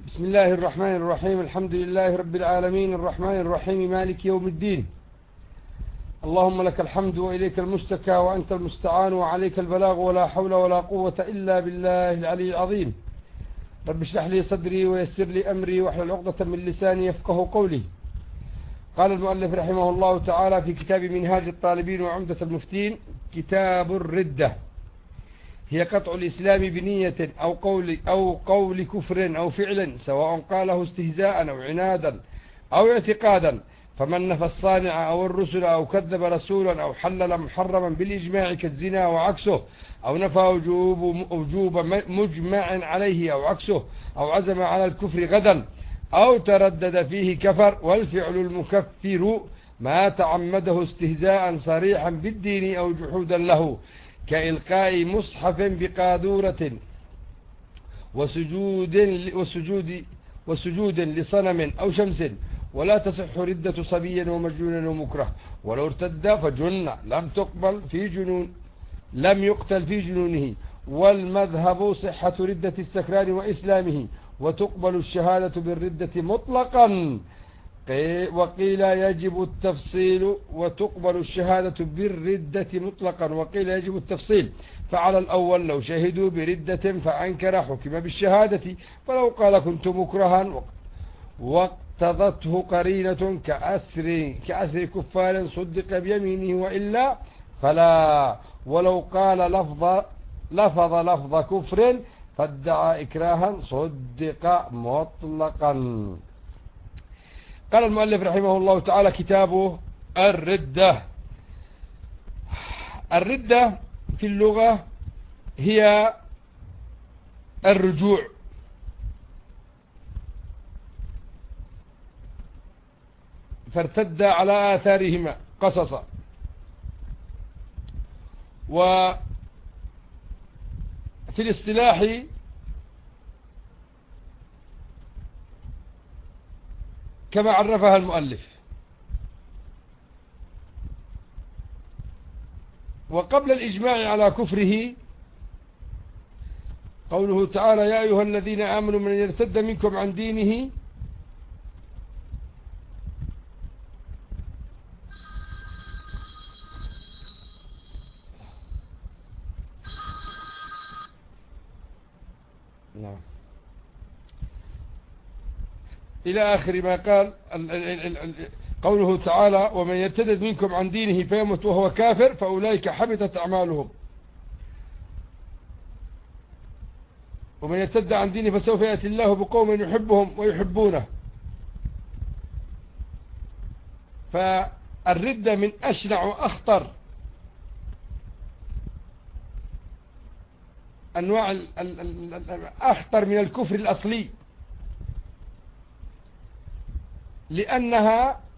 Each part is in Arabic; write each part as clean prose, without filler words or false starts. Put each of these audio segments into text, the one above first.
بسم الله الرحمن الرحيم. الحمد لله رب العالمين الرحمن الرحيم مالك يوم الدين. اللهم لك الحمد وإليك المشتكى وأنت المستعان وعليك البلاغ ولا حول ولا قوة إلا بالله العلي العظيم. رب اشرح لي صدري ويسر لي أمري واحلل عقدة من لساني يفقه قولي. قال المؤلف رحمه الله تعالى في كتاب منهاج الطالبين وعمدة المفتين: كتاب الردة هي قطع الإسلام بنية أو قول كفر أو فعل، سواء قاله استهزاء أو عنادا أو اعتقادا، فمن نفى الصانع أو الرسل أو كذب رسولا أو حلل محرما بالإجماع كالزنا وعكسه، أو نفى وجوب مجمع عليه أو عكسه، أو عزم على الكفر غدا أو تردد فيه كفر. والفعل المكفر ما تعمده استهزاء صريحا بالدين أو جحودا له، كإلقاء مصحف بقاذورة وسجود لصنم أو شمس. ولا تصح ردة صبي ومجنون ومكره، ولو ارتد فجن لم يقتل في جنونه. والمذهب صحة ردة السكران وإسلامه، وتقبل الشهادة بالردة مطلقا، وقيل يجب التفصيل. وتقبل الشهادة بالردة مطلقا وقيل يجب التفصيل. فعلى الأول لو شهدوا بردة فأنكر حكم بالشهادة، فلو قال كنت مكرها واقتضته قرينة كأسر كفار صدق بيمينه، وإلا فلا. ولو قال لفظ كفر فادعى إكراها صدق مطلقا. قال المؤلف رحمه الله تعالى: كتابه الردة. الردة في اللغة هي الرجوع، فارتد على آثارهما قصصا. وفي الاصطلاح كما عرفها المؤلف. وقبل الإجماع على كفره قوله تعالى: يا أيها الذين آمنوا من يرتد منكم عن دينه إلى آخر ما قال. قوله تعالى: ومن يرتد منكم عن دينه فيمت وهو كافر فأولئك حبطت أعمالهم. ومن يرتد عن دينه فسوف يأتي الله بقوم يحبهم ويحبونه. فالردة من أشنع وأخطر أنواع أخطر من الكفر الأصلي، لأنها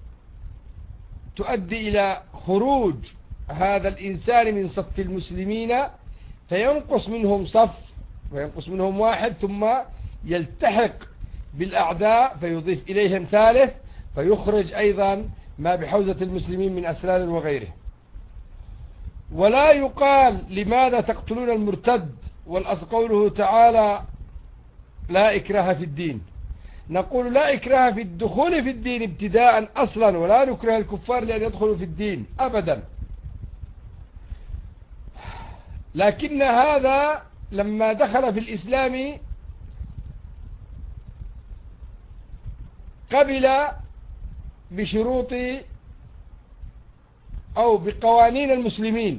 تؤدي إلى خروج هذا الإنسان من صف المسلمين، فينقص منهم صف وينقص منهم واحد، ثم يلتحق بالأعداء فيضيف إليهم ثالث، فيخرج أيضا ما بحوزة المسلمين من أسلال وغيره. ولا يقال لماذا تقتلون المرتد، قوله تعالى: لا إكراه في الدين. نقول: لا إكراه في الدخول في الدين ابتداء أصلا، ولا نكره الكفار لأن يدخلوا في الدين أبدا. لكن هذا لما دخل في الإسلام قبل بشروط أو بقوانين المسلمين،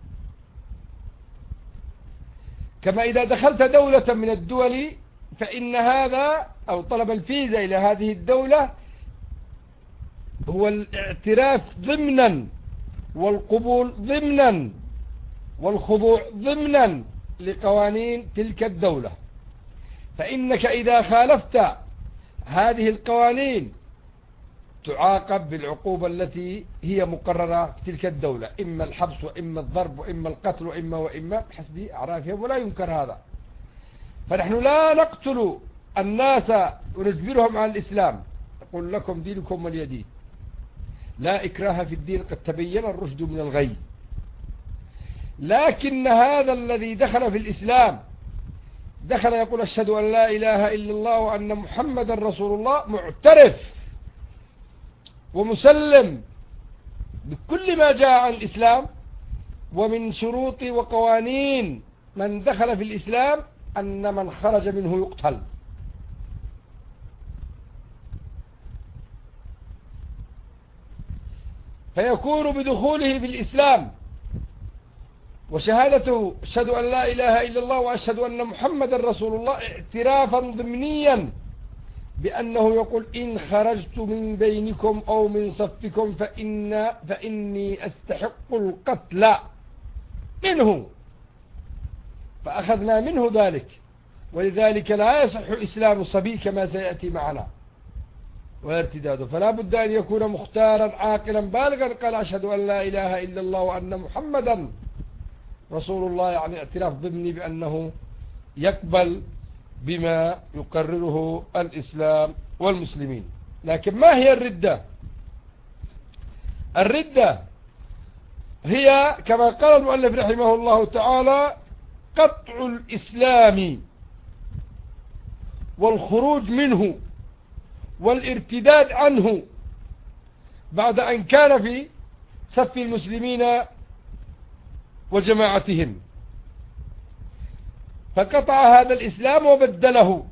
كما إذا دخلت دولة من الدول فإن هذا أو طلب الفيزا إلى هذه الدولة هو الاعتراف ضمنا، والقبول ضمنا، والخضوع ضمنا لقوانين تلك الدولة. فإنك إذا خالفت هذه القوانين تعاقب بالعقوبة التي هي مقررة في تلك الدولة، إما الحبس وإما الضرب وإما القتل وإما بحسب أعرافهم، ولا ينكر هذا. فنحن لا نقتل الناس ونجبرهم على الإسلام، نقول لكم دينكم ولي دين. لا إكراه في الدين قد تبين الرشد من الغي. لكن هذا الذي دخل في الإسلام دخل يقول أشهد أن لا إله إلا الله وأن محمدا رسول الله، معترف ومسلم بكل ما جاء عن الإسلام، ومن شروط وقوانين من دخل في الإسلام أن من خرج منه يقتل. فيكون بدخوله في الإسلام وشهادته أشهد أن لا إله إلا الله وأشهد أن محمدا رسول الله اعترافا ضمنيا بأنه يقول إن خرجت من بينكم أو من صفكم فإني أستحق القتل منه، فأخذنا منه ذلك. ولذلك لا يصح إسلام الصبي كما سيأتي معنا ولا ارتداده، فلا بد أن يكون مختارا عاقلا بالغا قال أشهد أن لا إله إلا الله وأن محمدا رسول الله، يعني اعتراف ضمني بأنه يقبل بما يقرره الإسلام والمسلمين. لكن ما هي الردة؟ الردة هي كما قال المؤلف رحمه الله تعالى قطع الإسلام والخروج منه والارتداد عنه بعد أن كان في صف المسلمين وجماعتهم، فقطع هذا الإسلام وبدله.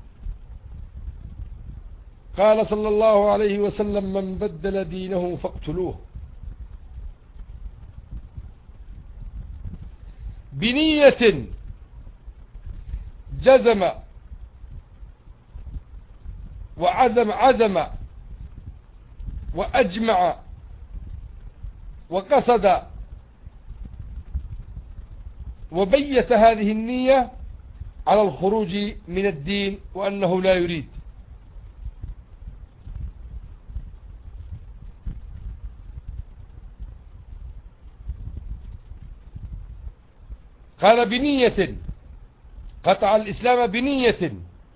قال صلى الله عليه وسلم من بدل دينه فاقتلوه بنية جزم عزم وأجمع وقصد وبيت هذه النية على الخروج من الدين وأنه لا يريد. قال بنية، قطع الإسلام بنية.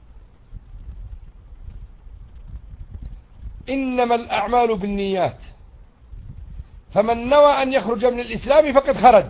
إنما الأعمال بالنيات، فمن نوى أن يخرج من الإسلام فقد خرج.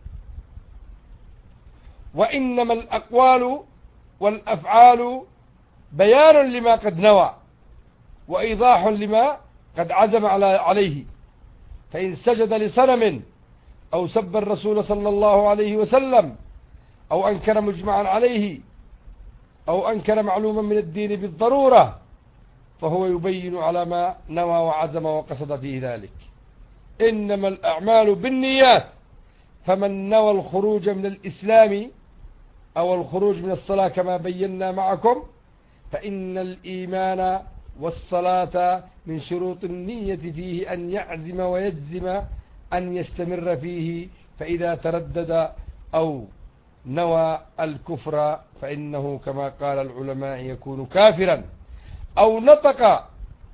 وإنما الأقوال والأفعال بيان لما قد نوى وإيضاح لما قد عزم عليه. فإن سجد لصنم أو سب الرسول صلى الله عليه وسلم أو أنكر مجمعا عليه أو أنكر معلوما من الدين بالضرورة فهو يبين على ما نوى وعزم وقصد فيه ذلك. إنما الأعمال بالنيات، فمن نوى الخروج من الإسلام أو الخروج من الصلاة كما بينا معكم، فإن الإيمان والصلاة من شروط النية فيه أن يعزم ويجزم أن يستمر فيه، فإذا تردد أو نوى الكفر فإنه كما قال العلماء يكون كافرا، أو نطق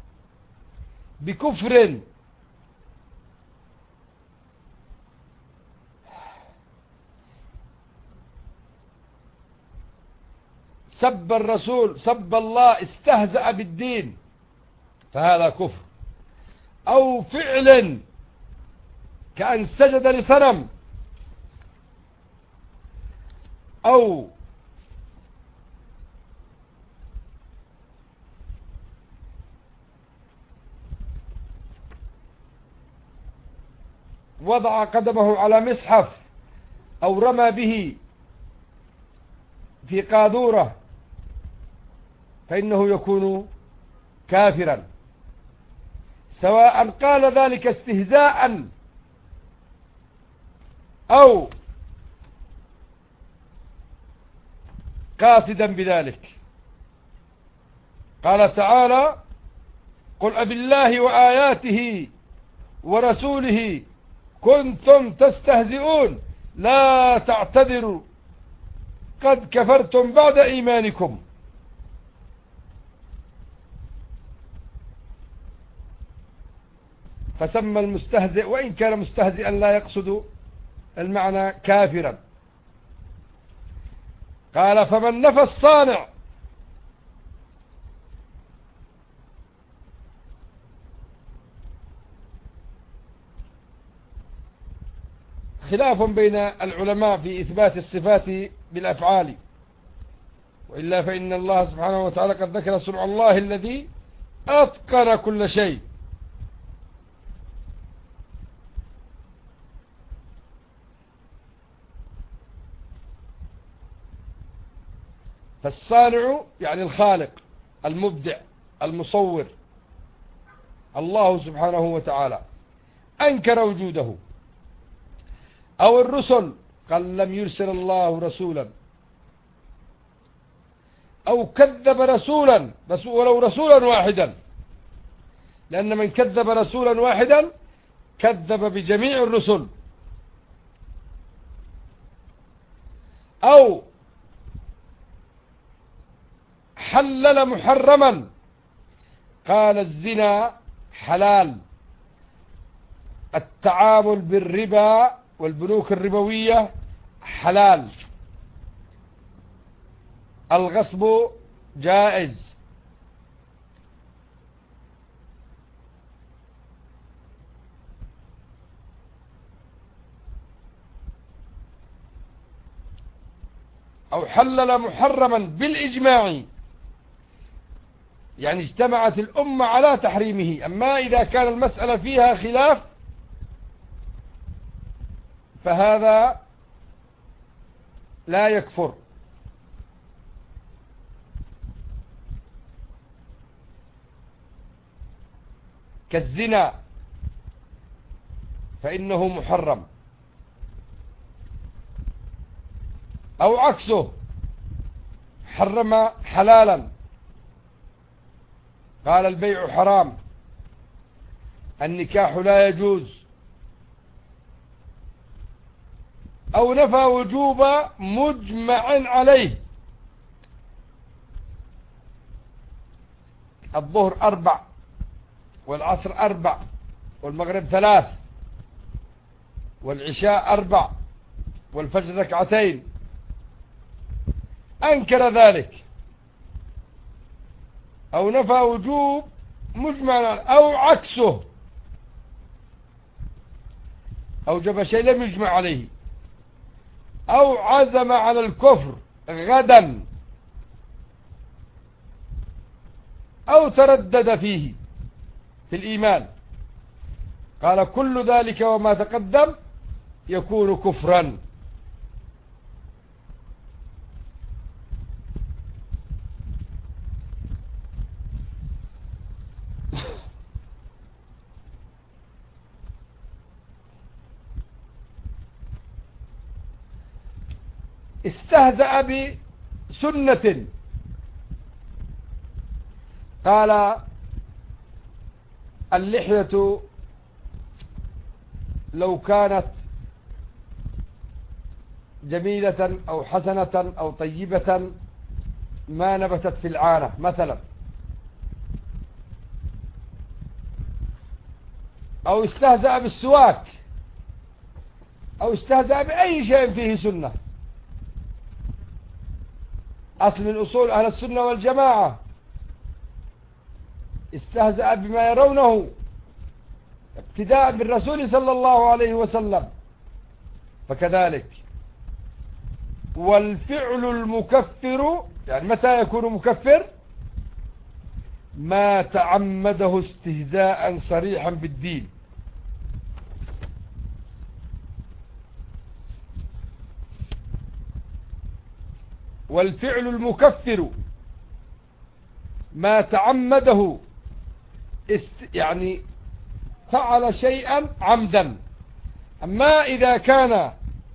بكفر سب الرسول سب الله استهزأ بالدين فهذا كفر، أو فعل كأن سجد لصنم أو وضع قدمه على مصحف أو رمى به في قاذورة فإنه يكون كافرا، سواء قال ذلك استهزاء أو قاصدا بذلك. قال تعالى قل أبالله وآياته ورسوله كنتم تستهزئون لا تعتذروا قد كفرتم بعد إيمانكم. فسمى المستهزئ وإن كان مستهزئا لا يقصد المعنى كافرا. قال فمن نفى الصانع خلاف بين العلماء في إثبات الصفات بالأفعال، وإلا فإن الله سبحانه وتعالى قد ذكر صنع الله الذي أتقن كل شيء. فالصانع يعني الخالق المبدع المصور الله سبحانه وتعالى أنكر وجوده. أو الرسل قال لم يرسل الله رسولا، أو كذب رسولا ولو رسولا واحدا، لأن من كذب رسولا واحدا كذب بجميع الرسل. أو حلل محرما، قال الزنا حلال، التعامل بالربا والبنوك الربوية حلال، الغصب جائز. أو حلل محرما بالإجماع، يعني اجتمعت الأمة على تحريمه. أما إذا كان المسألة فيها خلاف فهذا لا يكفر. كالزنا فإنه محرم، أو عكسه حرم حلالا، قال البيع حرام، النكاح لا يجوز، أو نفى وجوب مجمع عليه، الظهر 4 والعصر 4 والمغرب 3 والعشاء 4 والفجر 2، أنكر ذلك، أو نفى وجوب مجمع، أو عكسه أوجب شيء لم يجمع عليه، أو عزم على الكفر غدا، أو تردد فيه في الإيمان، قال كل ذلك وما تقدم يكون كفرا. استهزأ بسنة، قال اللحية لو كانت جميلة أو حسنة أو طيبة ما نبتت في العانة مثلا. أو استهزأ بالسواك، أو استهزأ بأي شيء فيه سنة. أصل من أصول أهل السنة والجماعة استهزأ بما يرونه ابتداء بالرسول صلى الله عليه وسلم، فكذلك. والفعل المكفر يعني متى يكون مكفر؟ ما تعمده استهزاء صريحا بالدين. والفعل المكفر ما تعمده يعني فعل شيئا عمدا. أما إذا كان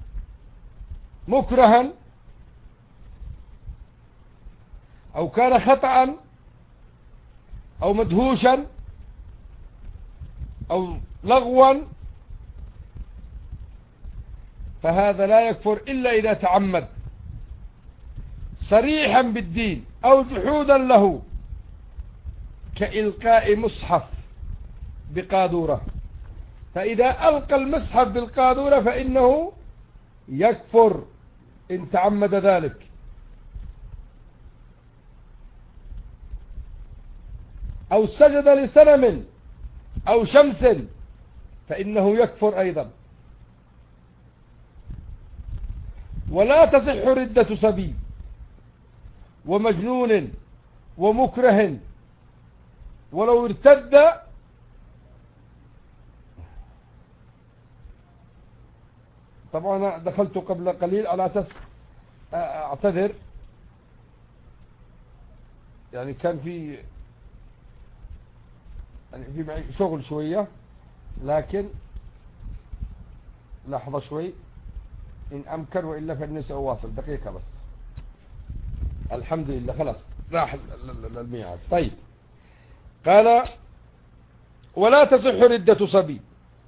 مكرها أو كان خطأ أو مدهوشا أو لغوا فهذا لا يكفر إلا إذا تعمد صريحا بالدين أو جحودا له، كإلقاء مصحف بقاذورة، فإذا ألقى المصحف بالقاذورة فإنه يكفر إن تعمد ذلك. أو سجد لصنم أو شمس فإنه يكفر أيضا. ولا تصح ردة صبي ومجنون ومكره ولو ارتد. طبعا أنا دخلت قبل قليل على أساس أعتذر، يعني كان في معي شغل شوية، لكن لحظة شوي إن أمكن، وإلا فإني سأواصل دقيقة بس. الحمد لله خلاص راح الميعاد. طيب، قال ولا تصح ردة صبي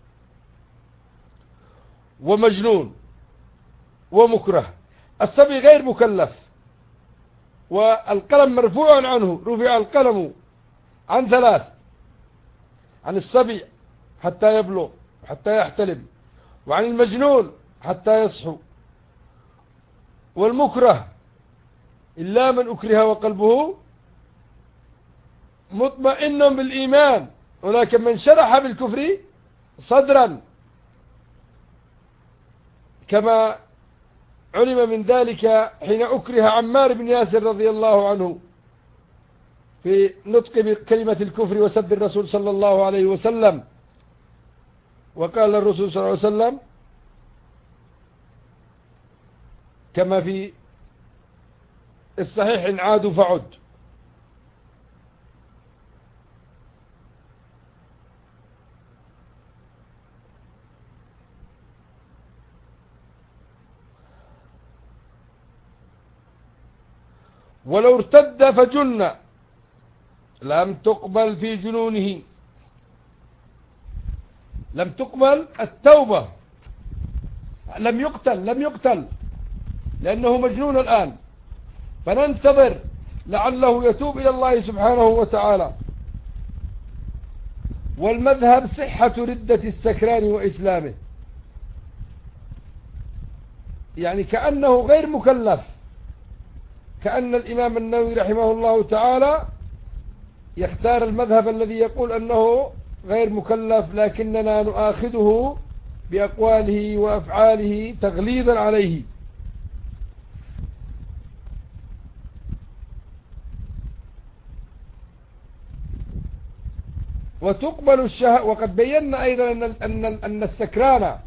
ومجنون ومكره. الصبي غير مكلف والقلم مرفوع عنه، رفع القلم عن ثلاث: عن الصبي حتى يبلغ حتى يحتلم، وعن المجنون حتى يصحو، والمكره إلا من أكره وقلبه مطمئن بالإيمان، ولكن من شرح بالكفر صدرا، كما علم من ذلك حين أكره عمار بن ياسر رضي الله عنه في نطق بكلمة الكفر وسب الرسول صلى الله عليه وسلم. وقال الرسول صلى الله عليه وسلم كما في الصحيح: إن عادوا فعد. ولو ارتد فجن لم تقبل في جنونه، لم تقبل التوبة، لم يقتل لأنه مجنون الآن، فننتظر لعله يتوب إلى الله سبحانه وتعالى. والمذهب صحة ردة السكران وإسلامه، يعني كأنه غير مكلف، كأن الإمام النووي رحمه الله تعالى يختار المذهب الذي يقول أنه غير مكلف، لكننا نؤاخذه بأقواله وأفعاله تغليظا عليه. وتقبل الشهادة. وقد بينا أيضا أن السكران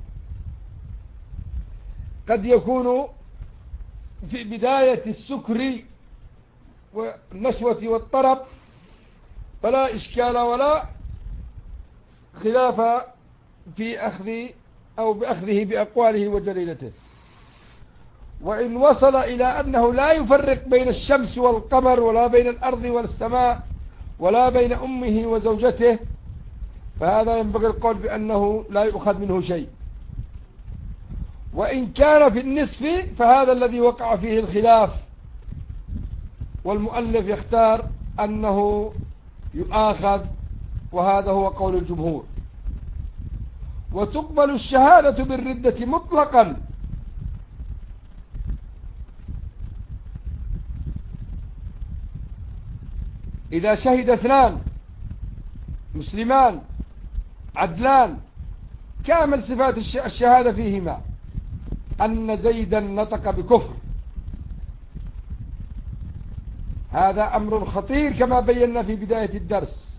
قد يكون في بداية السكر والنشوة والطرب، فلا إشكال ولا خلاف في أخذ أو بأخذه بأقواله وجليلته. وإن وصل إلى أنه لا يفرق بين الشمس والقمر، ولا بين الأرض والسماء، ولا بين أمه وزوجته، فهذا ينبغي القول بأنه لا يؤخذ منه شيء. وإن كان في النصف فهذا الذي وقع فيه الخلاف، والمؤلف يختار أنه يؤاخذ، وهذا هو قول الجمهور. وتقبل الشهادة بالردة مطلقا، إذا شهد اثنان مسلمان عدلان كامل صفات الشهادة فيهما أن زيدا نطق بكفر. هذا أمر خطير كما بينا في بداية الدرس.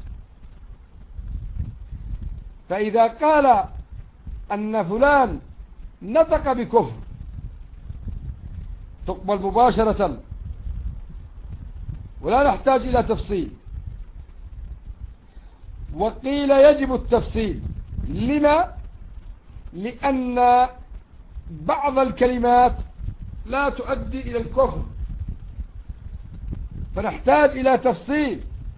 فإذا قال أن فلان نطق بكفر تقبل مباشرة ولا نحتاج إلى تفصيل. وقيل يجب التفصيل. لما؟ لأن بعض الكلمات لا تؤدي إلى الكفر، فنحتاج إلى تفصيل.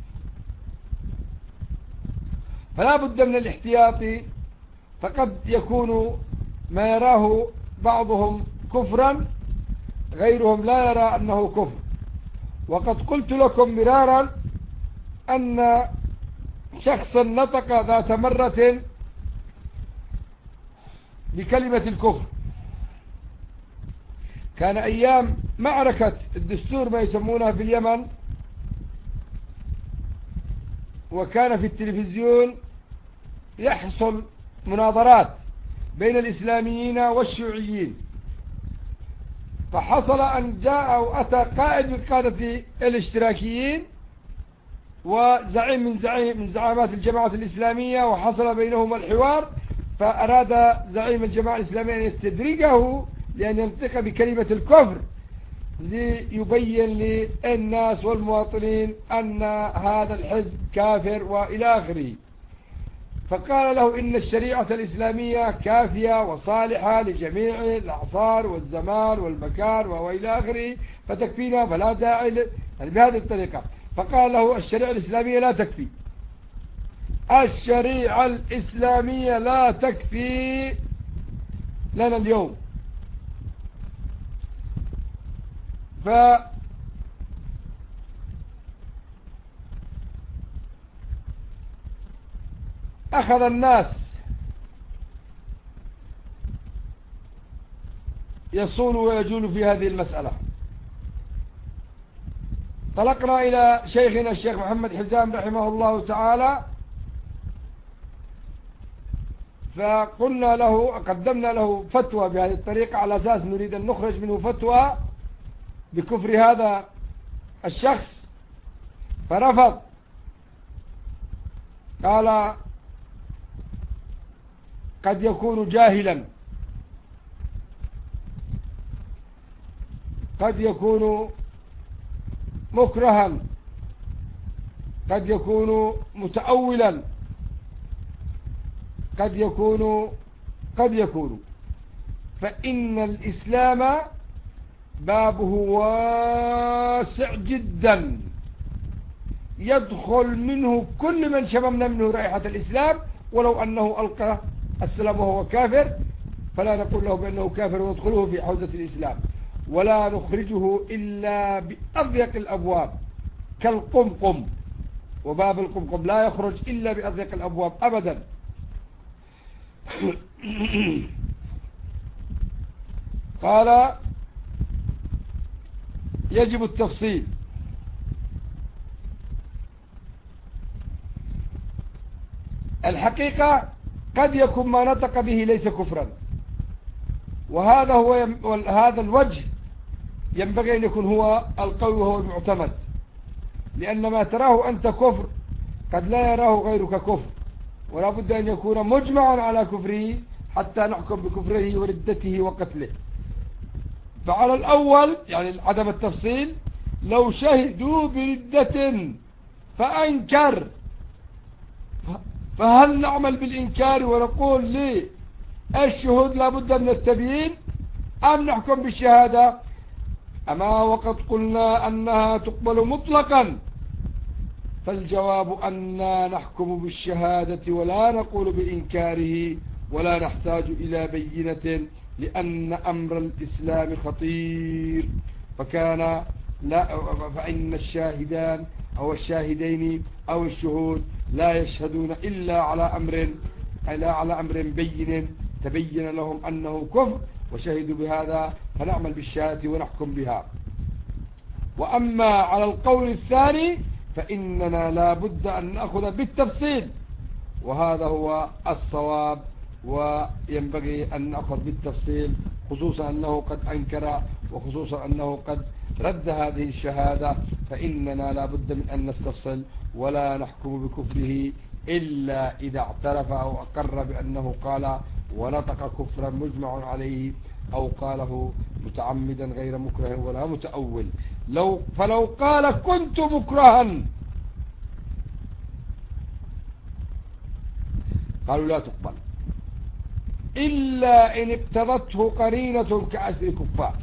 فلا بد من الاحتياط، فقد يكون ما يراه بعضهم كفرا غيرهم لا يرى أنه كفر. وقد قلت لكم مرارا أن شخصا نطق ذات مرة بكلمة الكفر، كان أيام معركة الدستور ما يسمونها في اليمن، وكان في التلفزيون يحصل مناظرات بين الإسلاميين والشيوعيين، فحصل أن جاء أو أتى قائد من قادة الاشتراكيين وزعيم من زعامات الجماعة الإسلامية، وحصل بينهما الحوار، فأراد زعيم الجماعة الإسلامية أن يستدرجه لأن ينطق بكلمة الكفر ليبين للناس والمواطنين أن هذا الحزب كافر وإلى آخره. فقال له إن الشريعة الإسلامية كافية وصالحة لجميع الأعصار والزمان والمكان وإلى آخره فتكفينا، فلا داعي يعني بهذه الطريقة. فقال له الشريعة الإسلامية لا تكفي، الشريعة الإسلامية لا تكفي لنا اليوم. فأخذ الناس يصول ويجول في هذه المسألة. طلقنا إلى شيخنا الشيخ محمد حزام رحمه الله تعالى، فقلنا له، قدمنا له فتوى بهذه الطريقة على أساس نريد أن نخرج منه فتوى بكفر هذا الشخص، فرفض. قال قد يكون جاهلا، قد يكون مكرها، قد يكون متأولا، قد يكون فإن الإسلام بابه واسع جدا، يدخل منه كل من شممنا منه رائحة الإسلام، ولو أنه ألقى السلام وهو كافر فلا نقول له بأنه كافر ويدخله في حوزة الإسلام، ولا نخرجه إلا بأضيق الأبواب كالقمقم، وباب القمقم لا يخرج إلا بأضيق الأبواب أبدا. قال يجب التفصيل. الحقيقة قد يكون ما نطق به ليس كفرا، وهذا هذا الوجه ينبغي أن يكون هو القوي وهو المعتمد، لأن ما تراه أنت كفر قد لا يراه غيرك كفر، ولا بد أن يكون مجمعا على كفره حتى نحكم بكفره وردته وقتله. فعلى الأول يعني عدم التفصيل، لو شهدوا بردة فأنكر، فهل نعمل بالإنكار ونقول لي الشهود لا بد من التبيين، أم نحكم بالشهادة؟ أما وقد قلنا أنها تقبل مطلقا، فالجواب أننا نحكم بالشهادة ولا نقول بإنكاره، ولا نحتاج إلى بينة، لأن أمر الإسلام خطير. فإن الشاهدان أو الشاهدين أو الشهود لا يشهدون إلا على أمر بين تبين لهم أنه كفر وشهدوا بهذا، فنعمل بالشهادة ونحكم بها. وأما على القول الثاني فإننا لا بد أن نأخذ بالتفصيل، وهذا هو الصواب، وينبغي أن نأخذ بالتفصيل، خصوصا أنه قد أنكر، وخصوصا أنه قد رد هذه الشهادة، فإننا لا بد من أن نستفصل ولا نحكم بكفره إلا إذا اعترف أو أقر بأنه قال ونطق كفرا مجمع عليه، أو قاله متعمدا غير مكره ولا متأول. فلو قال كنت مكرها قالوا لا تقبل إلا إن اقتضته قرينة كأسر كفار،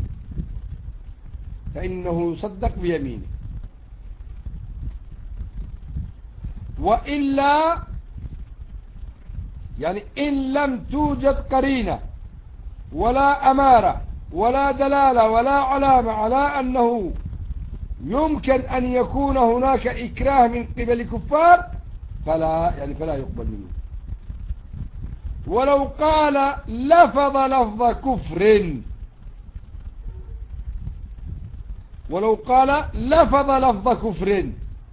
فإنه يصدق بيمينه. وإلا يعني إن لم توجد قرينة ولا أمارة ولا دلالة ولا علامة على أنه يمكن أن يكون هناك إكراه من قبل كفار فلا يقبل منه. ولو قال لفظ لفظ كفر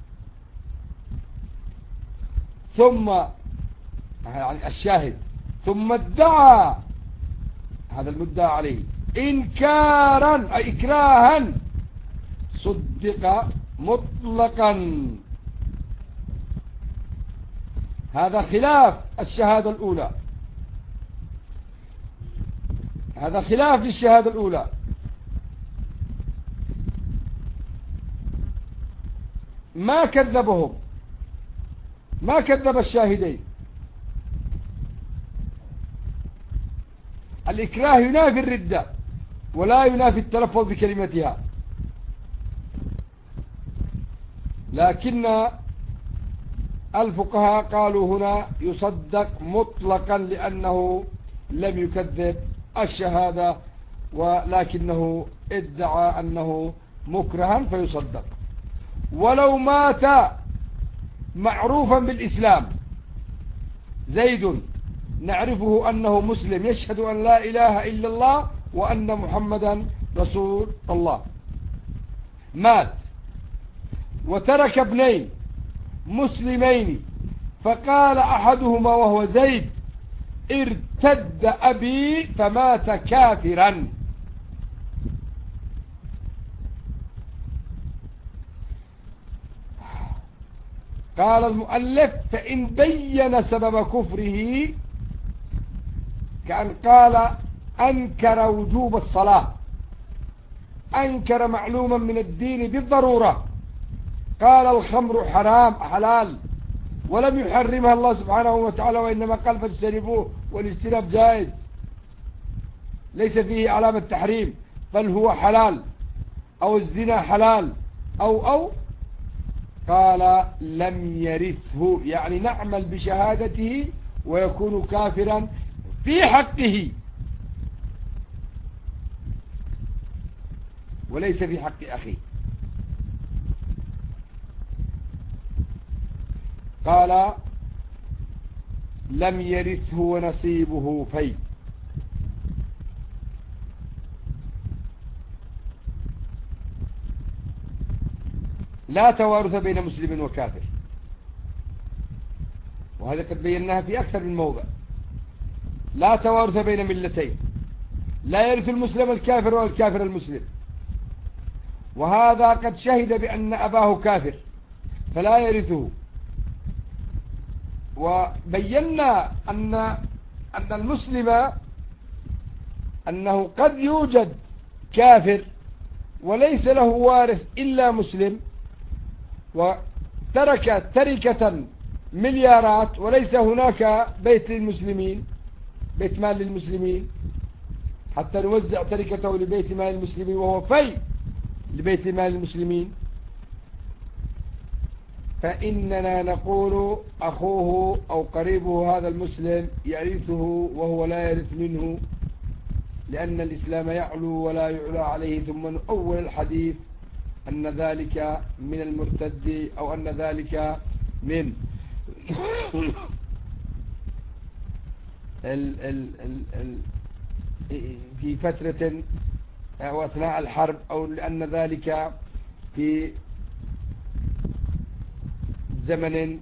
ثم يعني الشاهد ثم ادعى، هذا المدعى عليه إنكارا أي إكراها صدق مطلقا. هذا خلاف الشهادة الأولى، هذا خلاف للشهادة الأولى. ما كذبهم، ما كذب الشاهدين. الإكراه ينافي الردة ولا ينافي التلفظ بكلمتها، لكن الفقهاء قالوا هنا يصدق مطلقا لأنه لم يكذب الشهادة، ولكنه ادعى أنه مكرها فيصدق. ولو مات معروفا بالإسلام، زيد نعرفه أنه مسلم يشهد أن لا إله إلا الله وأن محمدا رسول الله، مات وترك ابنين مسلمين، فقال أحدهما وهو زيد: ارتد أبي فمات كافرا. قال المؤلف: فإن بين سبب كفره، كأن قال أنكر وجوب الصلاة، أنكر معلوما من الدين بالضرورة، قال الخمر حرام حلال ولم يحرمها الله سبحانه وتعالى، وإنما قال فاجتنبوه، والاجتناب جائز ليس فيه علامة تحريم، بل هو حلال، أو الزنا حلال أو قال لم يرثه، يعني نعمل بشهادته ويكون كافرا في حقه وليس في حق أخيه. قال لم يرثه ونصيبه في. لا توارث بين مسلم وكافر، وهذا قد بيناها في أكثر من موضع. لا توارث بين ملتين، لا يرث المسلم الكافر والكافر المسلم، وهذا قد شهد بأن أباه كافر فلا يرثه. وبينا أن المسلم أنه قد يوجد كافر وليس له وارث إلا مسلم، وترك تركة مليارات وليس هناك بيت للمسلمين، بيت مال للمسلمين حتى نوزع تركته لبيت مال المسلمين، وهو في لبيت مال المسلمين، فإننا نقول أخوه أو قريبه هذا المسلم يرثه وهو لا يرث منه، لأن الإسلام يعلو ولا يعلى عليه. ثم نؤول الحديث أن ذلك من المرتد، أو أن ذلك من في فترة أو أثناء الحرب، أو لأن ذلك في زمن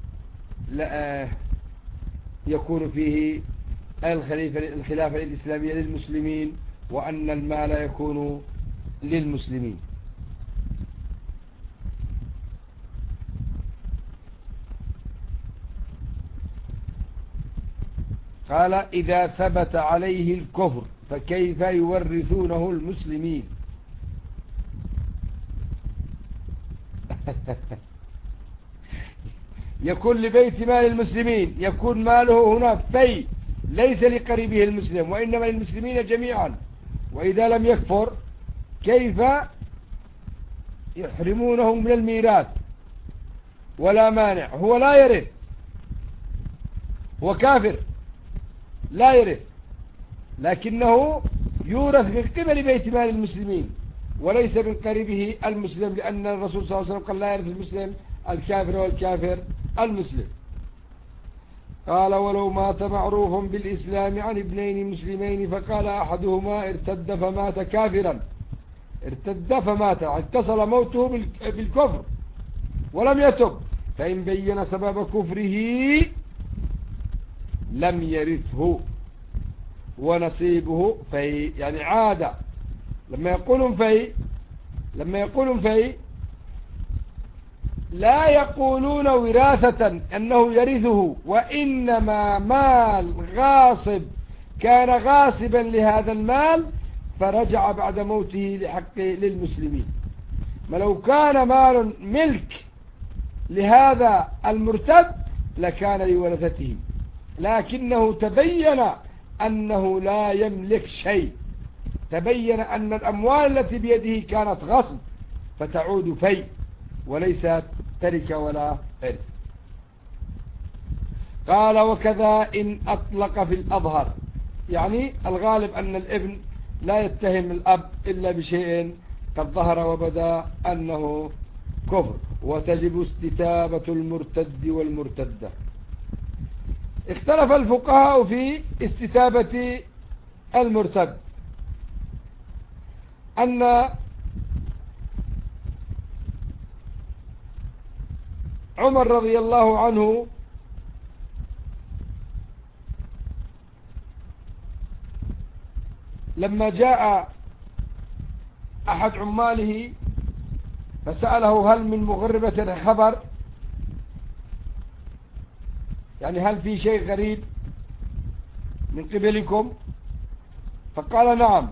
يكون فيه الخلافة الإسلامية للمسلمين، وأن المال يكون للمسلمين. قال إذا ثبت عليه الكفر فكيف يورثونه المسلمين؟ يكون لبيت مال المسلمين، يكون ماله هنا في ليس لقريبه المسلم وإنما للمسلمين جميعا، وإذا لم يكفر كيف يحرمونهم من الميراث؟ ولا مانع، هو لا يرث، هو كافر لا يرث، لكنه يورث من قبل بيت مال المسلمين وليس من قريبه المسلم، لأن الرسول صلى الله عليه وسلم قال لا يرث المسلم الكافر والكافر المسلم. قال ولو مات معروف بالإسلام عن ابنين مسلمين فقال أحدهما ارتد فمات كافرا، ارتد فمات، اتصل موته بالكفر ولم يتب، فإن بين سبب كفره لم يرثه ونصيبه في، يعني عاد. لما يقولون في لا يقولون وراثة أنه يرثه، وإنما مال غاصب كان غاصبا لهذا المال فرجع بعد موته لحق للمسلمين. ما لو كان مال ملك لهذا المرتد لكان لورثته، لكنه تبين أنه لا يملك شيء، تبين أن الأموال التي بيده كانت غصب فتعود في وليست تركة ولا إرث. قال وكذا إن أطلق في الأظهر، يعني الغالب أن الابن لا يتهم الأب إلا بشيء قد ظهر وبدا أنه كفر، وتجب استتابة المرتد والمرتدة. اختلف الفقهاء في استتابة المرتد، أن عمر رضي الله عنه لما جاء أحد عماله فسأله هل من مغربة خبر، يعني هل في شيء غريب من قبلكم؟ فقال نعم،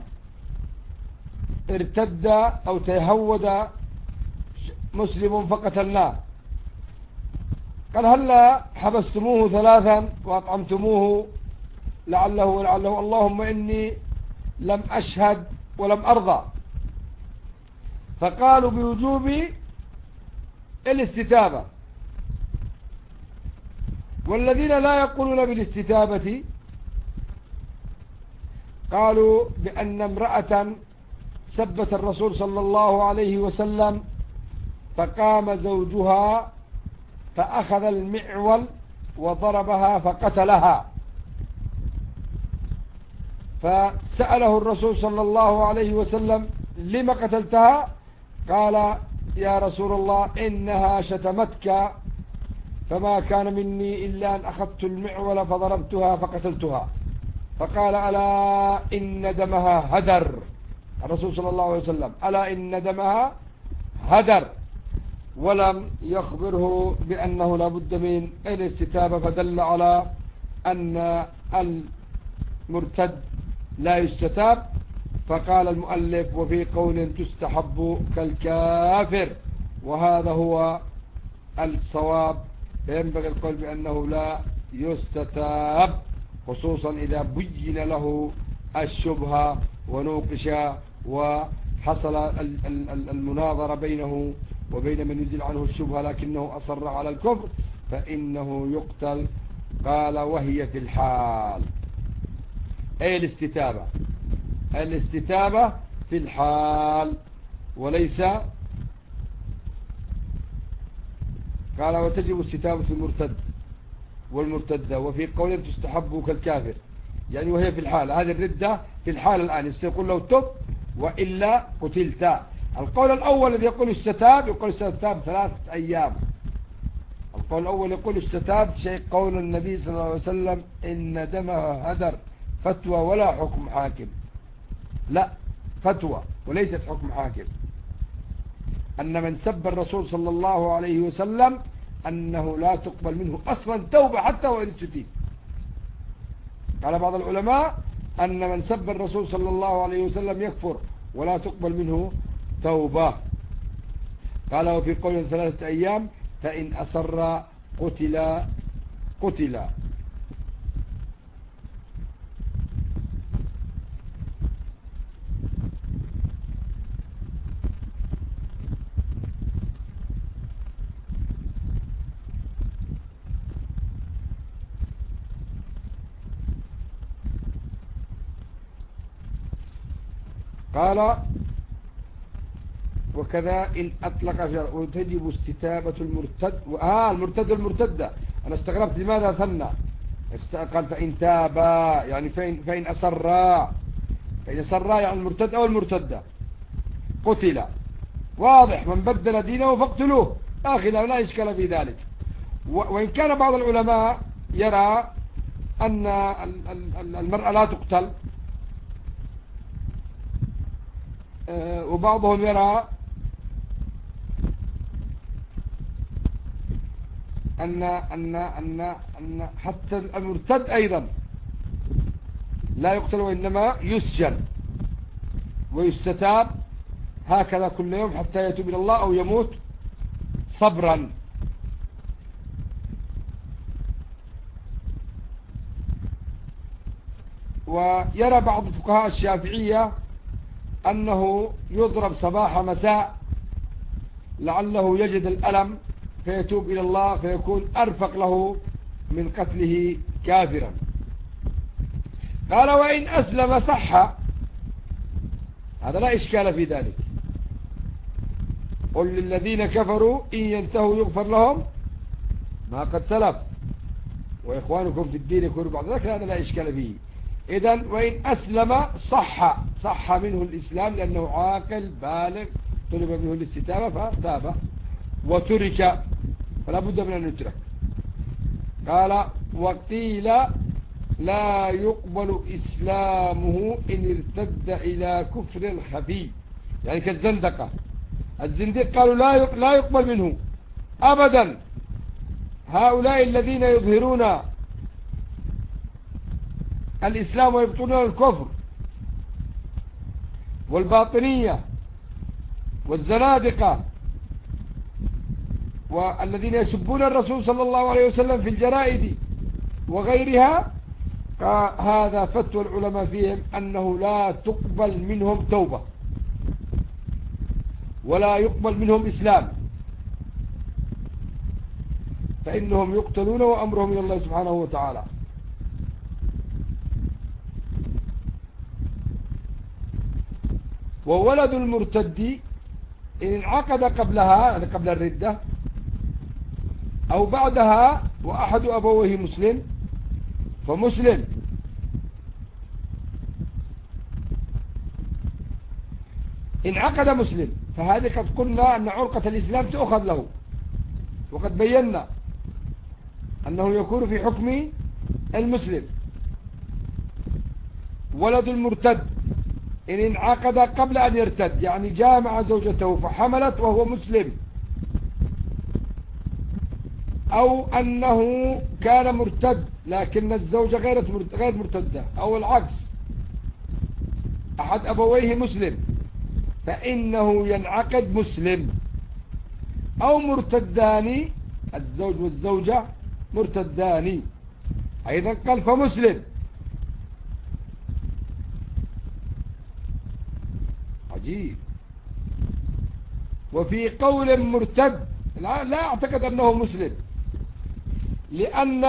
ارتد أو تهود مسلم فقتلناه. قال هلا حبستموه 3 وأطعمتموه لعله ولعله، اللهم إني لم أشهد ولم أرضى. فقالوا بوجوب الاستتابة. والذين لا يقولون بالاستتابة قالوا بأن امرأة سبت الرسول صلى الله عليه وسلم فقام زوجها فأخذ المعول وضربها فقتلها، فسأله الرسول صلى الله عليه وسلم لما قتلتها؟ قال يا رسول الله إنها شتمتك فما كان مني إلا أن أخذت المعول فضربتها فقتلتها. فقال ألا إن دمها هدر، الرسول صلى الله عليه وسلم ألا إن دمها هدر، ولم يخبره بأنه لا بد من الاستتابة، فدل على أن المرتد لا يستتاب. فقال المؤلف وفي قول تستحب كالكافر، وهذا هو الصواب، فينبغي القول بأنه لا يستتاب، خصوصا إذا بين له الشبهة ونوقش وحصل المناظرة بينه وبين من يزيل عنه الشبهة لكنه أصر على الكفر فإنه يقتل. قال وهي في الحال، أي الاستتابة في الحال وليس. قال وتجب استتابة المرتد والمرتدة، وفي قول تستحب كالكافر، يعني وهي في الحال، هذه الردة في الحال الآن يقول له تب وإلا قتلت. القول الأول الذي يقول استتاب يقول استتاب 3 أيام. القول الأول يقول استتاب شيء قول النبي صلى الله عليه وسلم إن دمها هدر، فتوى ولا حكم حاكم، لا فتوى وليست حكم حاكم، أن من سب الرسول صلى الله عليه وسلم أنه لا تقبل منه أصلا توبة حتى وإن استتيب. قال بعض العلماء أن من سب الرسول صلى الله عليه وسلم يكفر ولا تقبل منه توبة. قال وفي قول 3 أيام فإن أصر قتل. قال وكذا إن أطلق وتجب استتابة المرتد المرتد والمرتدة. أنا استغربت لماذا ثنى، قال فإن تابا يعني فإن أسرا، يعني المرتد أو المرتدة قتل، واضح من بدل دينه فاقتلوه، لا إشكال في ذلك. وإن كان بعض العلماء يرى أن المرأة لا تقتل وبعضهم يرى أن حتى المرتد أيضا لا يقتل وإنما يسجن ويستتاب هكذا كل يوم حتى يتوب إلى الله أو يموت صبرا. ويرى بعض فقهاء الشافعية أنه يضرب صباح مساء لعله يجد الألم فيتوب إلى الله فيكون أرفق له من قتله كافرا. قال وإن أسلم صح، هذا لا إشكال في ذلك. قل للذين كفروا إن ينتهوا يغفر لهم ما قد سلف وإخوانكم في الدين يكونوا بعد ذلك، هذا لا إشكال فيه. إذن وإن أسلم صح منه الإسلام لأنه عاقل بالغ طلب منه الاستتابة فتاب وترك، فلا بد من أن يترك. قال وقيل لا يقبل إسلامه إن ارتد إلى كفر خفي، يعني كالزندقة. الزنديق قالوا لا يقبل منه أبدا. هؤلاء الذين يظهرون الإسلام ويبطلون الكفر والباطنية والزنادقة والذين يسبون الرسول صلى الله عليه وسلم في الجرائد وغيرها، هذا فتوى العلماء فيهم أنه لا تقبل منهم توبة ولا يقبل منهم إسلام، فإنهم يقتلون وأمرهم إلى الله سبحانه وتعالى. وولد المرتد إن انعقد قبلها، قبل الردة أو بعدها وأحد أبويه مسلم فمسلم. انعقد مسلم فهذه قد قلنا أن علقة الإسلام تأخذ له، وقد بينا أنه يكون في حكم المسلم. ولد المرتد إن انعقد قبل أن يرتد، يعني جامع زوجته فحملت وهو مسلم، أو أنه كان مرتد لكن الزوجة غير مرتدة، أو العكس أحد أبويه مسلم، فإنه ينعقد مسلم. أو مرتدان، الزوج والزوجة مرتدان أيضا قال فمسلم. عجيب. وفي قول مرتد لا أعتقد أنه مسلم، لأن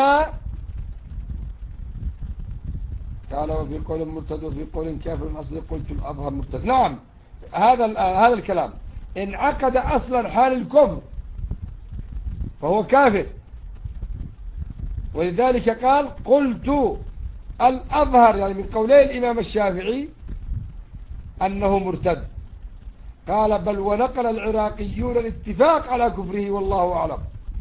قال وفي قول مرتد وفي قول كافر أصلي قلت الأظهر مرتد. نعم، هذا الكلام انعقد أصلا حال الكفر فهو كافر، ولذلك قال قلت الأظهر، يعني من قولي الإمام الشافعي أنه مرتد. قال بل ونقل العراقيون الاتفاق على كفره والله أعلم.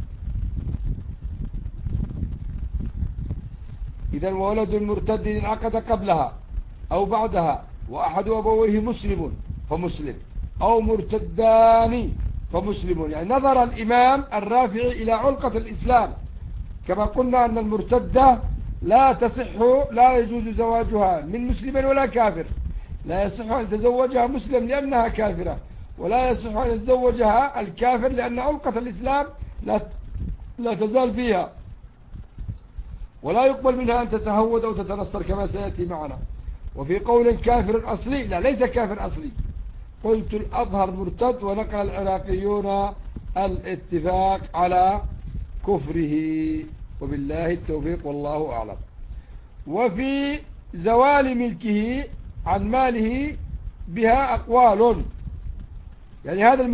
إذا وولد المرتد انعقد قبلها أو بعدها وأحد أبويه مسلم فمسلم، أو مرتدان فمسلم. يعني نظر الإمام الرافعي إلى علقة الإسلام، كما قلنا أن المرتدة لا يجوز زواجها من مسلم ولا كافر، لا يصح أن يتزوجها مسلم لأنها كافرة، ولا يصح أن يتزوجها الكافر لأن علقة الإسلام لا تزال فيها، ولا يقبل منها أن تتهود أو تتنصر كما سيأتي معنا. وفي قول كافر أصلي، لا ليس كافر أصلي، قلت الأظهر مرتد، ونقل العراقيون الاتفاق على كفره، وبالله التوفيق والله أعلم. وفي زوال ملكه عن ماله بها أقوال، يعني هذا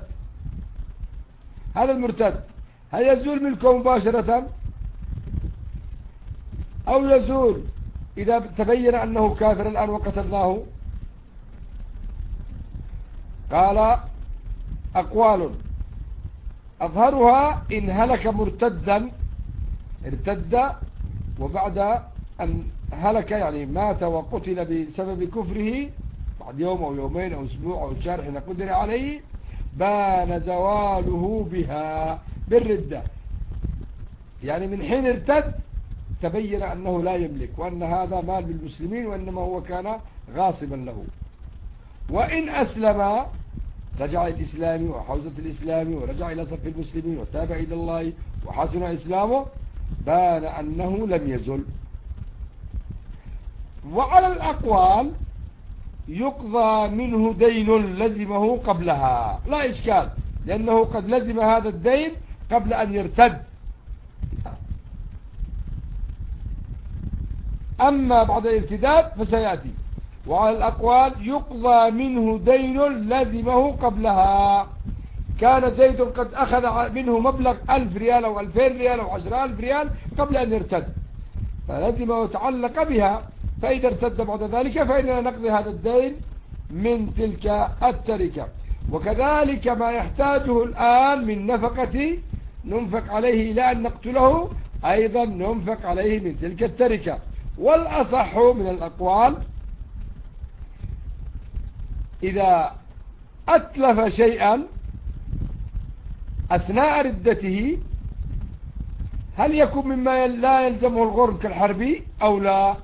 المرتد هل يزول ملكه مباشرة أو يزول إذا تبين أنه كافر الآن وقتلناه؟ قال أقوال أظهرها إن هلك مرتدا ارتد وبعد أن هلك يعني مات وقتل بسبب كفره بعد يوم أو يومين أو أسبوع أو شهر حين قدر عليه بان زواله بها بالردة، يعني من حين ارتد تبين أنه لا يملك، وأن هذا مال بالمسلمين وإنما هو كان غاصبا له. وإن أسلم رجع الإسلام وحوزة الإسلام ورجع إلى صف المسلمين وتاب إلى الله وحسن إسلامه بان أنه لم يزل. وعلى الأقوال يقضى منه دين لزمه قبلها لا إشكال، لأنه قد لزم هذا الدين قبل أن يرتد. أما بعد الارتداد فسيأتي. وعلى الأقوال يقضى منه دين لزمه قبلها. كان زيد قد أخذ منه مبلغ 1000 ريال أو 2000 ريال أو 10,000 ريال قبل أن يرتد، فلزم وتعلق بها، فإذا ارتد بعد ذلك فإننا نقضي هذا الدين من تلك التركة. وكذلك ما يحتاجه الآن من نفقة ننفق عليه إلى أن نقتله أيضا ننفق عليه من تلك التركة. والأصح من الأقوال إذا أتلف شيئا أثناء ردته هل يكون مما لا يلزمه الغرم كالحربي أو لا؟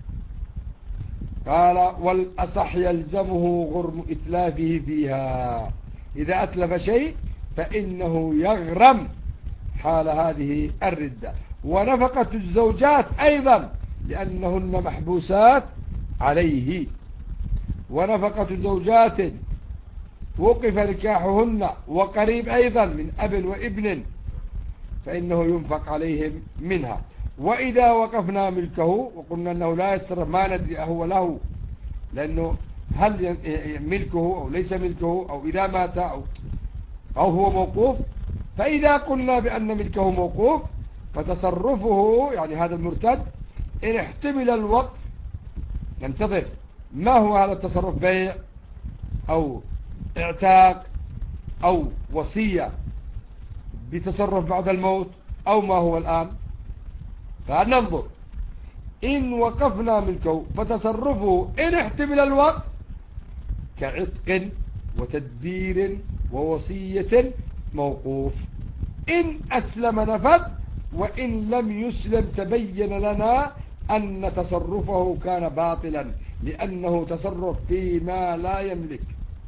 قال والأصح يلزمه غرم إتلافه فيها. إذا أتلف شيء فإنه يغرم حال هذه الردة. ونفقة الزوجات أيضا لأنهن محبوسات عليه، ونفقة زوجات وقف نكاحهن وقريب أيضا من أب وابن فإنه ينفق عليهم منها. وإذا وقفنا ملكه وقلنا أنه لا يتصرف ما ندري هو له، لأنه هل ملكه أو ليس ملكه أو إذا مات أو هو موقوف، فإذا قلنا بأن ملكه موقوف فتصرفه يعني هذا المرتد إن احتمل الوقف ننتظر ما هو هذا التصرف، بيع أو اعتاق أو وصية بتصرف بعد الموت أو ما هو الآن، فننظر إن وقفنا ملكه فتصرفه إن احتمل الوقف كعتق وتدبير ووصية موقوف. إن أسلم نفذ، وإن لم يسلم تبين لنا أن تصرفه كان باطلا لأنه تصرف فيما لا يملك.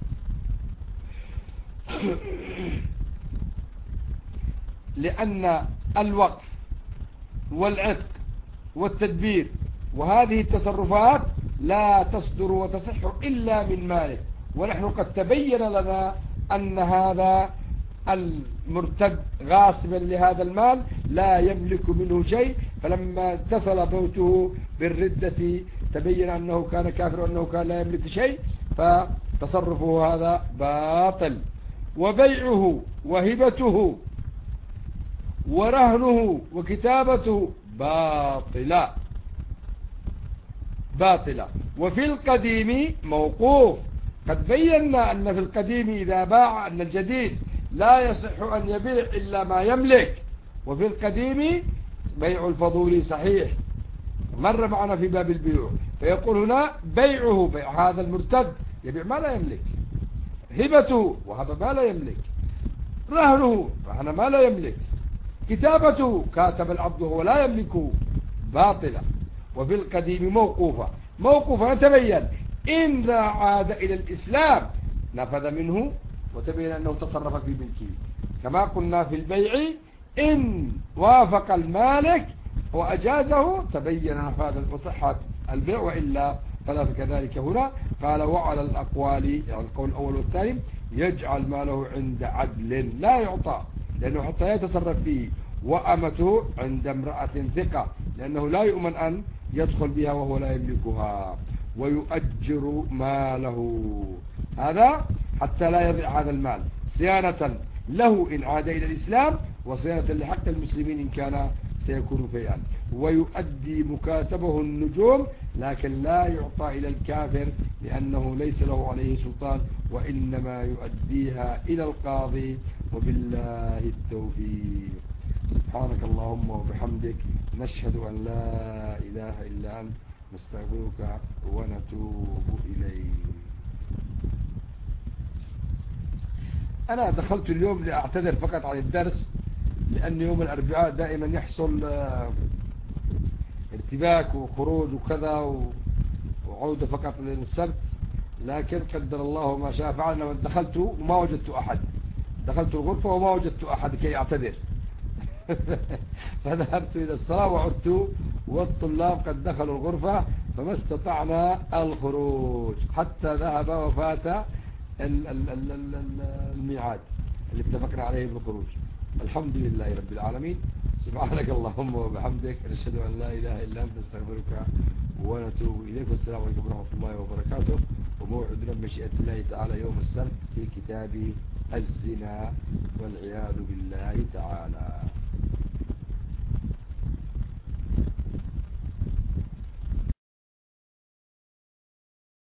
لأن الوقف والعتق والتدبير وهذه التصرفات لا تصدر وتصح إلا من مالك، ونحن قد تبين لنا أن هذا المرتد غاصبا لهذا المال لا يملك منه شيء، فلما اتصل موته بالردة تبين أنه كان كافر وأنه كان لا يملك شيء، فتصرفه هذا باطل. وبيعه وهبته ورهنه وكتابته باطلة. وفي القديم موقوف. قد بينا أن في القديم إذا باع أن الجديد لا يصح أن يبيع إلا ما يملك، وفي القديم بيع الفضول صحيح مر معنا في باب البيوع. فيقول هنا بيعه بيع هذا المرتد يبيع ما لا يملك، هبته وهب ما لا يملك، رهنه رهن ما لا يملك، كتابته كاتب العبد وهو لا يملكه باطلة. وفي القديم موقوفة تبين إن عاد إلى الإسلام نفذ منه وتبين أنه تصرف في ملكه. كما قلنا في البيع إن وافق المالك وأجازه تبين نفاذ وصحة البيع، وإلا فلا. كذلك هنا قال وعلى الأقوال يعني القول الأول والثاني يجعل ماله عند عدل لا يعطى لأنه حتى لا يتصرف فيه، وأمته عند امرأة ثقة لأنه لا يؤمن أن يدخل بها وهو لا يملكها، ويؤجر ماله هذا حتى لا يضيع هذا المال صيانة له إن عاد إلى الإسلام، وصيانة لحق المسلمين إن كان سيكون فيئا. ويؤدي مكاتبه النجوم لكن لا يعطى إلى الكافر لأنه ليس له عليه سلطان، وإنما يؤديها إلى القاضي. وبالله التوفيق. سبحانك اللهم وبحمدك نشهد أن لا إله إلا أنت نستغفرك ونتوب إليك. أنا دخلت اليوم لأعتذر فقط عن الدرس، لأن يوم الأربعاء دائما يحصل ارتباك وخروج وكذا وعودة فقط للسبت، لكن قدر الله ما شاء فعل. دخلت وما وجدت أحد، دخلت الغرفة وما وجدت أحد كي أعتذر. فذهبت إلى الصلاة وعدت والطلاب قد دخلوا الغرفة، فما استطعنا الخروج حتى ذهب وفات الميعاد اللي اتفقنا عليه بالخروج. الحمد لله رب العالمين. سبحانك اللهم وبحمدك، نشهد أن لا إله إلا أنت، نستغفرك ونتوب إليك. والسلام عليكم ورحمة الله وبركاته. وموعدنا بمشيئة الله تعالى يوم السبت في كتاب الزنا والعياذ بالله تعالى.